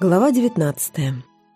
Глава 19.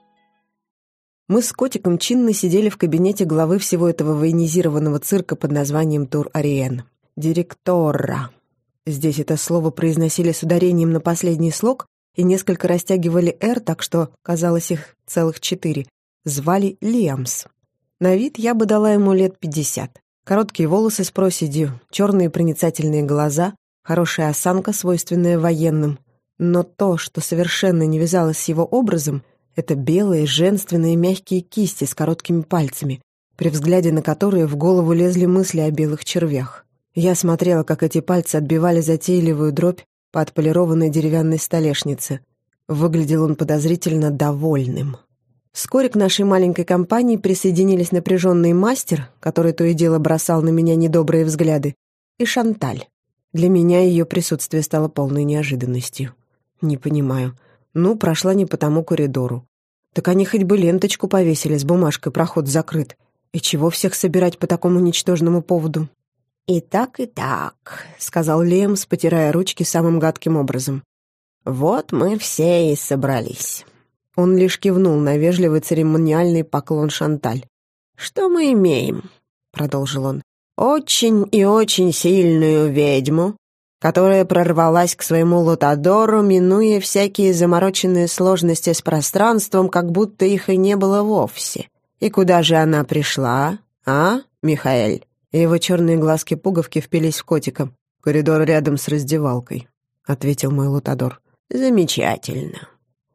Мы с котиком чинно сидели в кабинете главы всего этого военизированного цирка под названием Тур-Ариен. Директора. Здесь это слово произносили с ударением на последний слог и несколько растягивали «р», так что казалось их целых 4. Звали Лиамс. На вид я бы дала ему лет 50. Короткие волосы с проседью, черные проницательные глаза, хорошая осанка, свойственная военным. Но то, что совершенно не вязалось с его образом, это белые, женственные, мягкие кисти с короткими пальцами, при взгляде на которые в голову лезли мысли о белых червях. Я смотрела, как эти пальцы отбивали затейливую дробь по отполированной деревянной столешнице. Выглядел он подозрительно довольным. Вскоре к нашей маленькой компании присоединились напряженный мастер, который то и дело бросал на меня недобрые взгляды, и Шанталь. Для меня ее присутствие стало полной неожиданностью. Не понимаю. Прошла не по тому коридору. Так они хоть бы ленточку повесили с бумажкой «Проход закрыт». И чего всех собирать по такому ничтожному поводу? «И так», — сказал Лиамс, потирая ручки самым гадким образом. «Вот мы все и собрались». Он лишь кивнул на вежливый церемониальный поклон Шанталь. «Что мы имеем?» — продолжил он. «Очень и очень сильную ведьму, которая прорвалась к своему Лутадору, минуя всякие замороченные сложности с пространством, как будто их и не было вовсе. И куда же она пришла, Михаэль?» Его черные глазки-пуговки впились в котика. «Коридор рядом с раздевалкой», — ответил мой Лутадор. «Замечательно.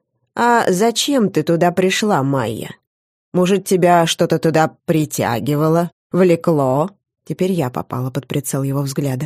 А зачем ты туда пришла, Майя? Может, тебя что-то туда притягивало, влекло?» Теперь я попала под прицел его взгляда.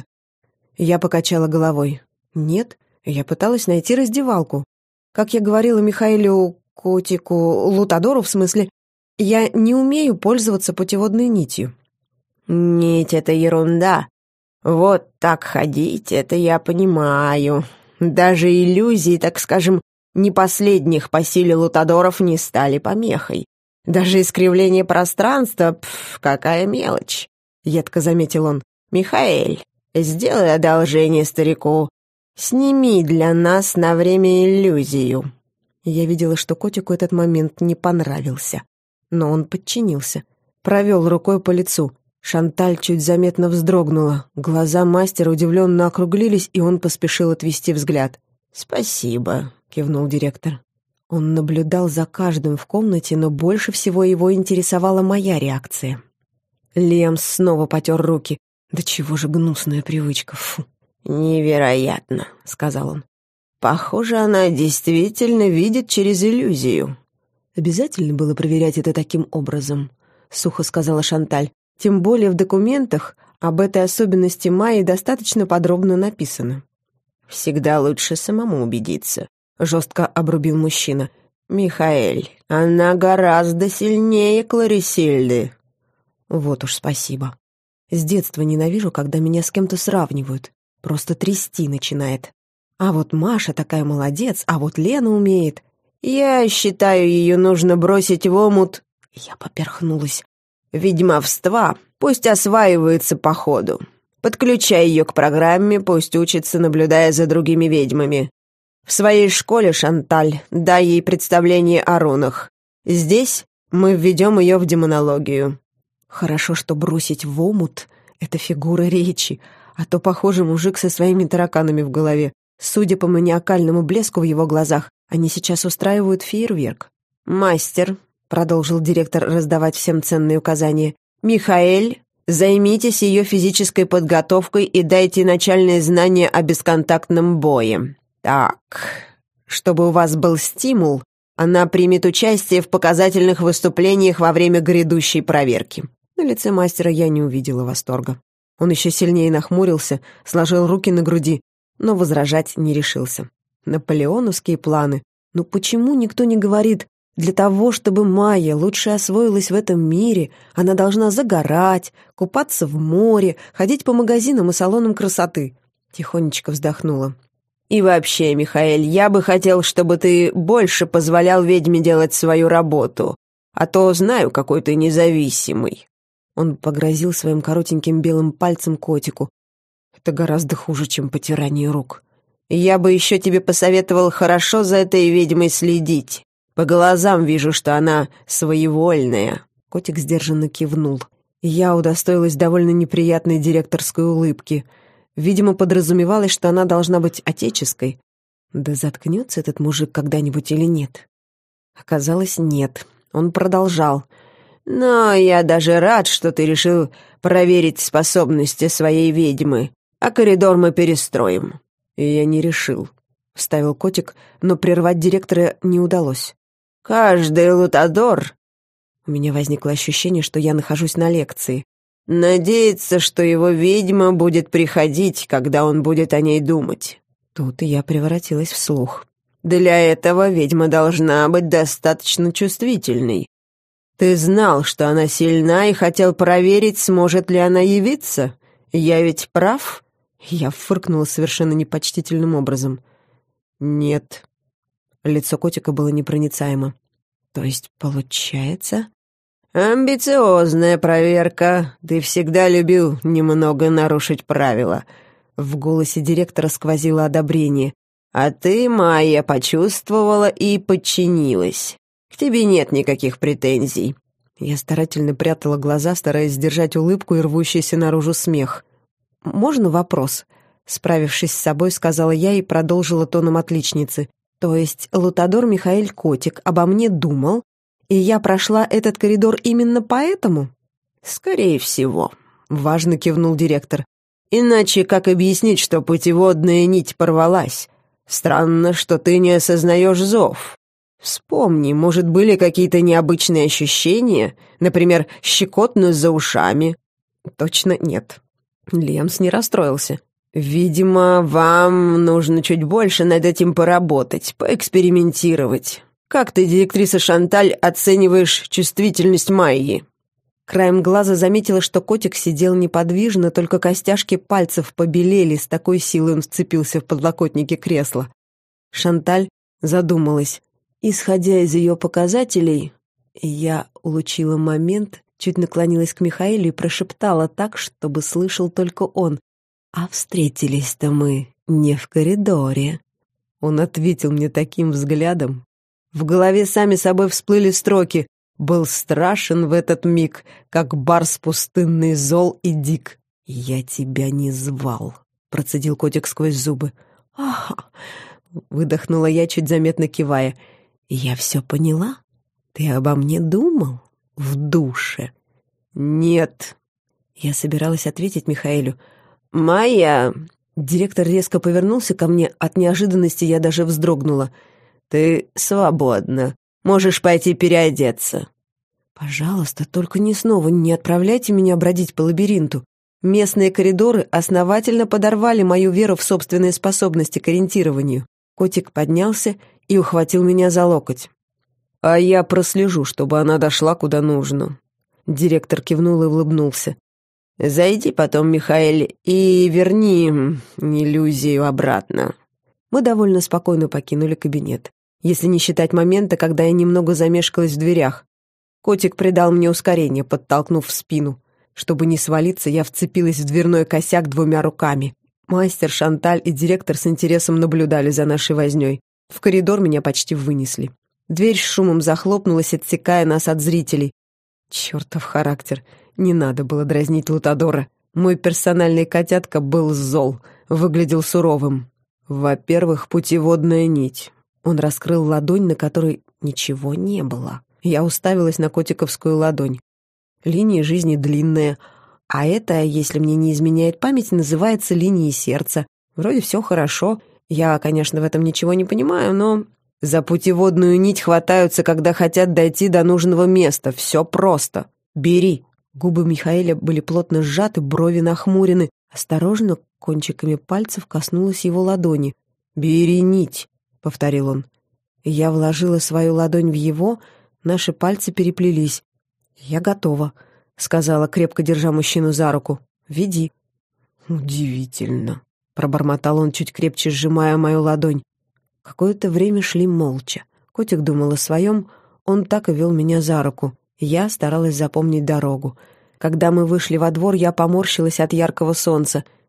Я покачала головой. «Нет, я пыталась найти раздевалку. Как я говорила Михаэлю, котику, Лутадору, в смысле, я не умею пользоваться путеводной нитью». «Нить — это ерунда. Вот так ходить — это я понимаю. Даже иллюзии, так скажем, не последних по силе Лутадоров не стали помехой. Даже искривление пространства — какая мелочь», — едко заметил он. «Михаэль, сделай одолжение старику. Сними для нас на время иллюзию». Я видела, что котику этот момент не понравился. Но он подчинился. Провел рукой по лицу. Шанталь чуть заметно вздрогнула. Глаза мастера удивленно округлились, и он поспешил отвести взгляд. «Спасибо», — кивнул директор. Он наблюдал за каждым в комнате, но больше всего его интересовала моя реакция. Лиамс снова потер руки. «Да чего же гнусная привычка, фу!» «Невероятно», — сказал он. «Похоже, она действительно видит через иллюзию». «Обязательно было проверять это таким образом», — сухо сказала Шанталь. «Тем более в документах об этой особенности Майи достаточно подробно написано». «Всегда лучше самому убедиться», — жестко обрубил мужчина. «Михаэль, она гораздо сильнее Кларисильды». «Вот уж спасибо. С детства ненавижу, когда меня с кем-то сравнивают. Просто трясти начинает. А вот Маша такая молодец, а вот Лена умеет. Я считаю, ее нужно бросить в омут». Я поперхнулась. «Ведьмовства пусть осваивается по ходу. Подключай ее к программе, пусть учится, наблюдая за другими ведьмами. В своей школе, Шанталь, дай ей представление о рунах. Здесь мы введем ее в демонологию». Хорошо, что бросить в омут — это фигура речи, а то, похоже, мужик со своими тараканами в голове. Судя по маниакальному блеску в его глазах, они сейчас устраивают фейерверк. «Мастер», — продолжил директор раздавать всем ценные указания, «Михаэль, займитесь ее физической подготовкой и дайте начальные знания о бесконтактном бое. Так, чтобы у вас был стимул, она примет участие в показательных выступлениях во время грядущей проверки». На лице мастера я не увидела восторга. Он еще сильнее нахмурился, сложил руки на груди, но возражать не решился. Наполеоновские планы. Почему никто не говорит: для того, чтобы Майя лучше освоилась в этом мире, она должна загорать, купаться в море, ходить по магазинам и салонам красоты? Тихонечко вздохнула. «И вообще, Михаэль, я бы хотел, чтобы ты больше позволял ведьме делать свою работу, а то знаю, какой ты независимый». Он погрозил своим коротеньким белым пальцем котику. «Это гораздо хуже, чем потирание рук». Я бы еще тебе посоветовал хорошо за этой ведьмой следить. По глазам вижу, что она своевольная». Котик сдержанно кивнул. Я удостоилась довольно неприятной директорской улыбки. Видимо, подразумевалось, что она должна быть отеческой. Да заткнется этот мужик когда-нибудь или нет? Оказалось, нет. Он продолжал. «Но я даже рад, что ты решил проверить способности своей ведьмы, а коридор мы перестроим». «Я не решил», — вставил Котик, но прервать директора не удалось. «Каждый лутадор...» У меня возникло ощущение, что я нахожусь на лекции. «Надеется, что его ведьма будет приходить, когда он будет о ней думать». Тут я превратилась в слух. «Для этого ведьма должна быть достаточно чувствительной. Ты знал, что она сильна, и хотел проверить, сможет ли она явиться? Я ведь прав?» Я фыркнула совершенно непочтительным образом. «Нет». Лицо Котика было непроницаемо. «То есть, получается...» «Амбициозная проверка. Ты всегда любил немного нарушить правила». В голосе директора сквозило одобрение. «А ты, Майя, почувствовала и подчинилась. К тебе нет никаких претензий». Я старательно прятала глаза, стараясь сдержать улыбку и рвущийся наружу смех. «Можно вопрос?» Справившись с собой, сказала я и продолжила тоном отличницы. «То есть лутадор Михаэль Котик обо мне думал, и я прошла этот коридор именно поэтому?» «Скорее всего», — важно кивнул директор. «Иначе как объяснить, что путеводная нить порвалась? Странно, что ты не осознаешь зов. Вспомни, может, были какие-то необычные ощущения, например, щекотность за ушами?» «Точно нет». Лемс не расстроился. «Видимо, вам нужно чуть больше над этим поработать, поэкспериментировать. Как ты, директриса Шанталь, оцениваешь чувствительность Майи?» Краем глаза заметила, что котик сидел неподвижно, только костяшки пальцев побелели, с такой силой он вцепился в подлокотники кресла. Шанталь задумалась. Исходя из ее показателей, я улучила момент, чуть наклонилась к Михаэлю и прошептала так, чтобы слышал только он. «А встретились-то мы не в коридоре». Он ответил мне таким взглядом. В голове сами собой всплыли строки: «Был страшен в этот миг, как барс пустынный, зол и дик». «Я тебя не звал», — процедил котик сквозь зубы. «Ага», — выдохнула я, чуть заметно кивая. «Я все поняла? Ты обо мне думал? В душе?» «Нет». Я собиралась ответить Михаэлю. «Майя...» Директор резко повернулся ко мне, от неожиданности я даже вздрогнула. «Ты свободна. Можешь пойти переодеться». «Пожалуйста, только не снова не отправляйте меня бродить по лабиринту. Местные коридоры основательно подорвали мою веру в собственные способности к ориентированию». Котик поднялся и ухватил меня за локоть. «А я прослежу, чтобы она дошла куда нужно». Директор кивнул и улыбнулся. «Зайди потом, Михаэль, и верни иллюзию обратно». Мы довольно спокойно покинули кабинет, если не считать момента, когда я немного замешкалась в дверях. Котик придал мне ускорение, подтолкнув в спину. Чтобы не свалиться, я вцепилась в дверной косяк двумя руками. Мастер, Шанталь и директор с интересом наблюдали за нашей вознёй. В коридор меня почти вынесли. Дверь с шумом захлопнулась, отсекая нас от зрителей. Чёртов характер. Не надо было дразнить Лутадора. Мой персональный котятка был зол, выглядел суровым. «Во-первых, путеводная нить». Он раскрыл ладонь, на которой ничего не было. Я уставилась на котиковскую ладонь. Линия жизни длинная, а это, если мне не изменяет память, называется линией сердца. Вроде все хорошо. Я, конечно, в этом ничего не понимаю, но... За путеводную нить хватаются, когда хотят дойти до нужного места. Все просто. Бери. Губы Михаэля были плотно сжаты, брови нахмурены. Осторожно, кончиками пальцев коснулась его ладони. «Бери нить», — повторил он. Я вложила свою ладонь в его, наши пальцы переплелись. «Я готова», — сказала, крепко держа мужчину за руку. «Веди». «Удивительно», — пробормотал он, чуть крепче сжимая мою ладонь. Какое-то время шли молча. Котик думал о своем, он так и вел меня за руку. Я старалась запомнить дорогу. Когда мы вышли во двор, я поморщилась от яркого солнца.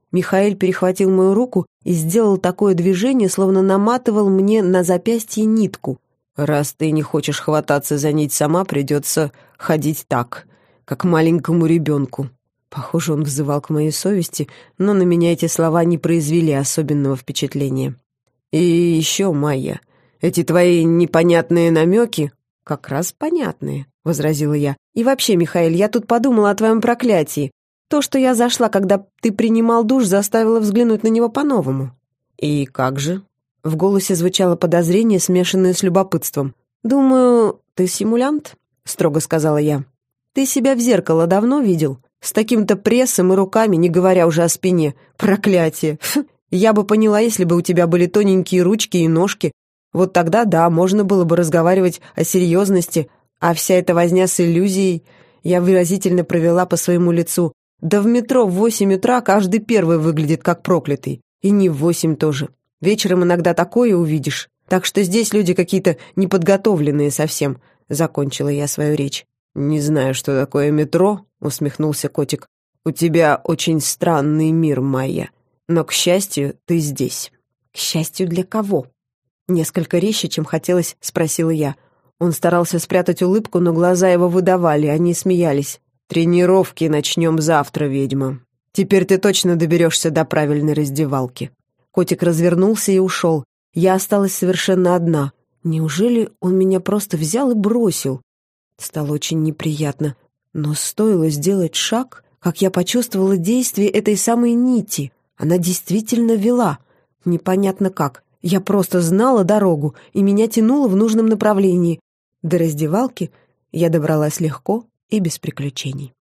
Михаэль перехватил мою руку и сделал такое движение, словно наматывал мне на запястье нитку. «Раз ты не хочешь хвататься за нить сама, придется ходить так, как маленькому ребенку». Похоже, он взывал к моей совести, но на меня эти слова не произвели особенного впечатления. «И еще, Майя, эти твои непонятные намеки...» «Как раз понятные», — возразила я. «И вообще, Михаэль, я тут подумала о твоем проклятии. То, что я зашла, когда ты принимал душ, заставило взглянуть на него по-новому». «И как же?» В голосе звучало подозрение, смешанное с любопытством. «Думаю, ты симулянт?» — строго сказала я. «Ты себя в зеркало давно видел? С таким-то прессом и руками, не говоря уже о спине. Проклятие! Я бы поняла, если бы у тебя были тоненькие ручки и ножки. Вот тогда, да, можно было бы разговаривать о серьезности, а вся эта возня с иллюзией...» Я выразительно провела по своему лицу. «Да в метро в 8 утра каждый первый выглядит как проклятый. И не в 8 тоже. Вечером иногда такое увидишь. Так что здесь люди какие-то неподготовленные совсем», — закончила я свою речь. «Не знаю, что такое метро», — усмехнулся котик. «У тебя очень странный мир, Майя. Но, к счастью, ты здесь». «К счастью для кого?» Несколько резче, чем хотелось, спросила я. Он старался спрятать улыбку, но глаза его выдавали, они смеялись. «Тренировки начнем завтра, ведьма. Теперь ты точно доберешься до правильной раздевалки». Котик развернулся и ушел. Я осталась совершенно одна. Неужели он меня просто взял и бросил? Стало очень неприятно. Но стоило сделать шаг, как я почувствовала действие этой самой нити. Она действительно вела. Непонятно как. Я просто знала дорогу, и меня тянуло в нужном направлении. До раздевалки я добралась легко и без приключений.